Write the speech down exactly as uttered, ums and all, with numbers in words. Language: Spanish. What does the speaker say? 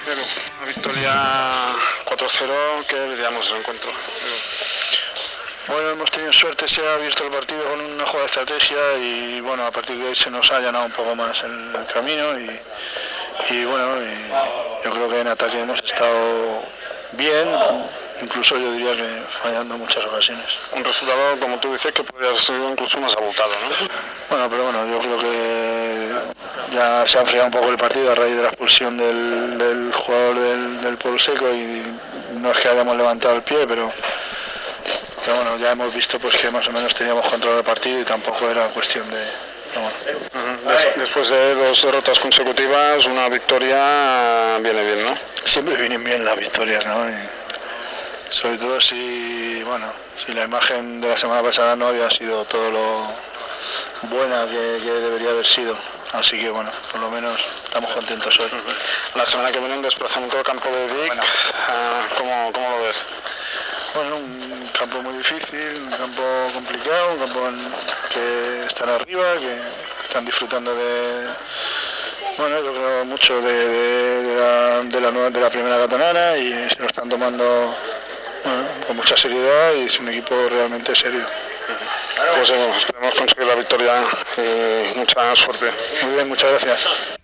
Edu, una victoria cuatro cero, ¿qué diríamos del encuentro? Bueno, hemos tenido suerte, se ha abierto el partido con una jugada de estrategia y bueno, a partir de ahí se nos ha allanado un poco más el, el camino y, y bueno, y yo creo que en ataque hemos estado bien, incluso yo diría que fallando en muchas ocasiones. Un resultado, como tú dices, que podría haber sido incluso más abultado, ¿no? Bueno, pero bueno, yo creo que ya se ha enfriado un poco el partido a raíz de la expulsión del, del jugador del, del Pueblo Seco y no es que hayamos levantado el pie, pero, pero bueno, ya hemos visto pues que más o menos teníamos control del partido y tampoco era cuestión de... No, bueno. Des, después de dos derrotas consecutivas, una victoria viene bien, ¿no? Siempre vienen bien las victorias, ¿no? Y sobre todo si, bueno, si la imagen de la semana pasada no había sido todo lo buena que, que debería haber sido. Así que bueno, por lo menos estamos contentos hoy. La semana que viene un desplazamiento al campo de Vic, bueno. uh, ¿cómo, ¿cómo lo ves? Bueno, un campo muy difícil, un campo complicado, un campo en que están arriba, que están disfrutando de, bueno, yo creo mucho de, de, de, la, de, la, de la primera catalana y se lo están tomando, bueno, con mucha seriedad y es un equipo realmente serio. Pues bueno, esperemos conseguir la victoria y mucha suerte. Muy bien, muchas gracias.